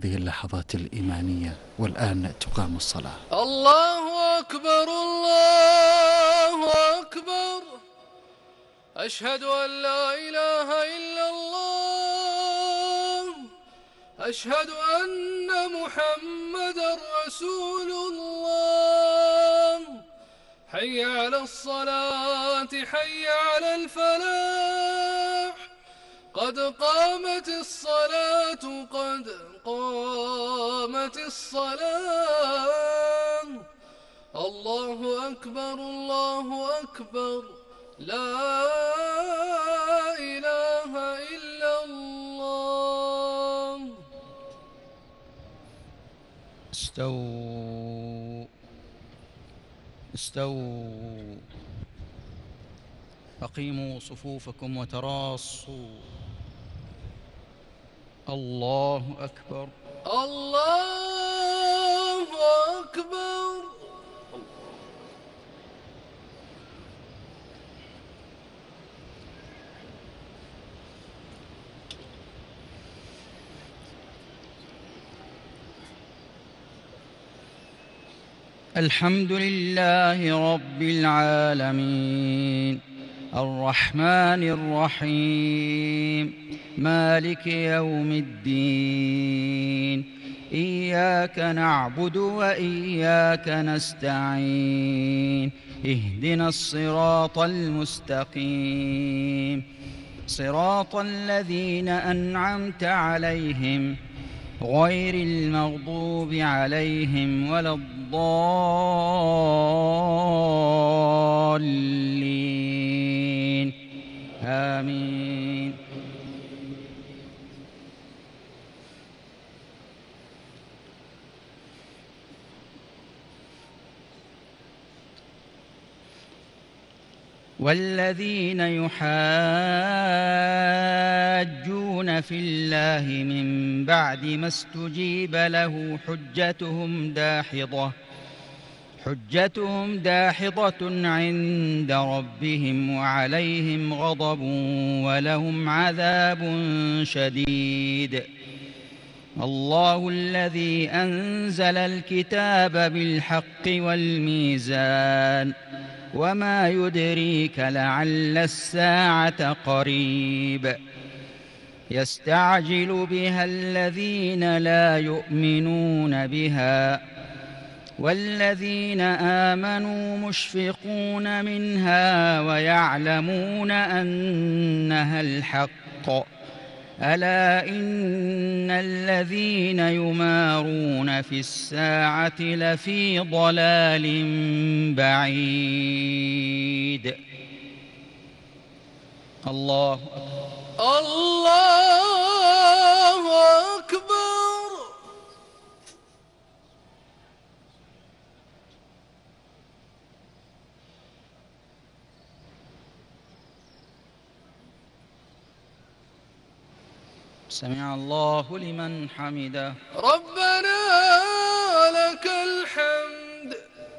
هذه اللحظات الإيمانية. والآن تقام الصلاة. الله أكبر الله أكبر، أشهد أن لا إله إلا الله، أشهد أن محمدا رسول الله. حي على الصلاة حي على الفلاح، قد قامت الصلاة قد قامت الصلاة. الله أكبر الله أكبر، لا إله إلا الله. استووا استووا، أقيموا صفوفكم وتراصوا. الله أكبر الله أكبر. الحمد لله رب العالمين، الرحمن الرحيم، مالك يوم الدين. إياك نعبد وإياك نستعين، اهدنا الصراط المستقيم، صراط الذين أنعمت عليهم غير المغضوب عليهم ولا الضالين، آمين. والذين يحاجون في الله من بعد ما استجيب له حجتهم داحضة عند ربهم، وعليهم غضب ولهم عذاب شديد. الله الذي أنزل الكتاب بالحق والميزان، وما يدريك لعل الساعة قريب. يستعجل بها الذين لا يؤمنون بها، والذين آمنوا مشفقون منها ويعلمون أنها الحق. ألا إن الذين يمارون في الساعة لفي ضلال بعيد. الله أكبر الله أكبر. سمع الله لمن حمده. ربنا لك الحمد.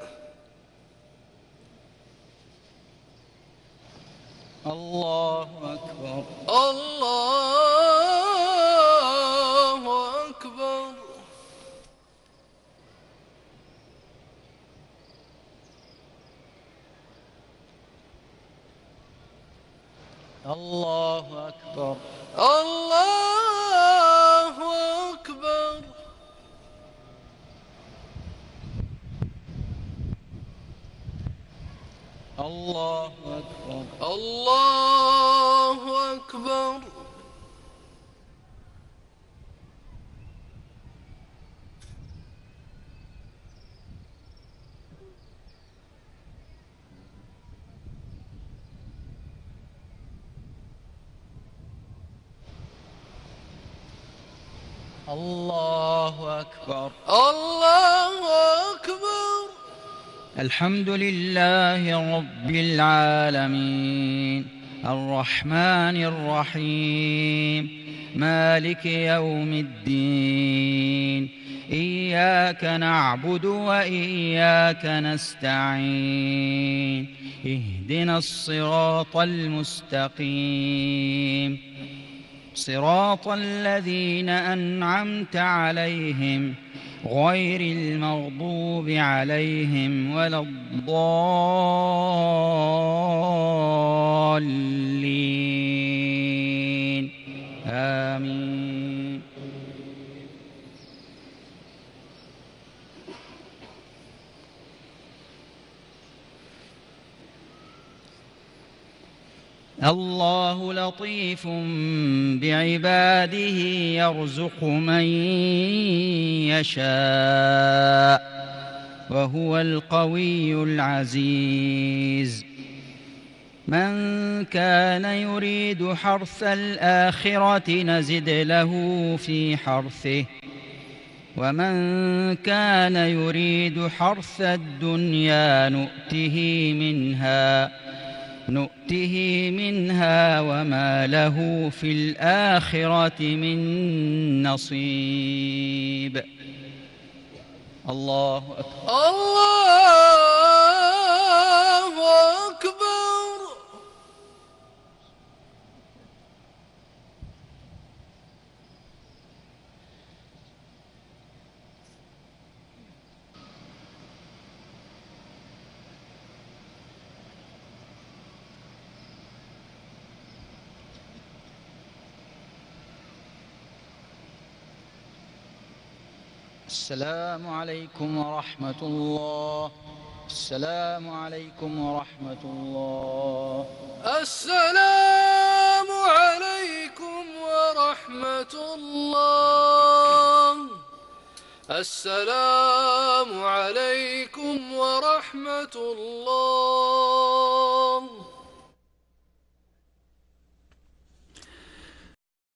الله أكبر الله أكبر. الله أكبر الله أكبر. الله أكبر الله أكبر. الله أكبر الله أكبر. الحمد لله رب العالمين، الرحمن الرحيم، مالك يوم الدين. إياك نعبد وإياك نستعين، اهدنا الصراط المستقيم، صراط الذين أنعمت عليهم غير المغضوب عليهم ولا الضالين آمين. الله لطيف بعباده يرزق من يشاء وهو القوي العزيز. من كان يريد حرث الآخرة نزد له في حرثه ومن كان يريد حرث الدنيا نؤته منها وما له في الآخرة من نصيب. الله أكبر. الله أكبر. السلام عليكم ورحمة الله. السلام عليكم ورحمة الله. السلام عليكم ورحمة الله. السلام عليكم ورحمة الله.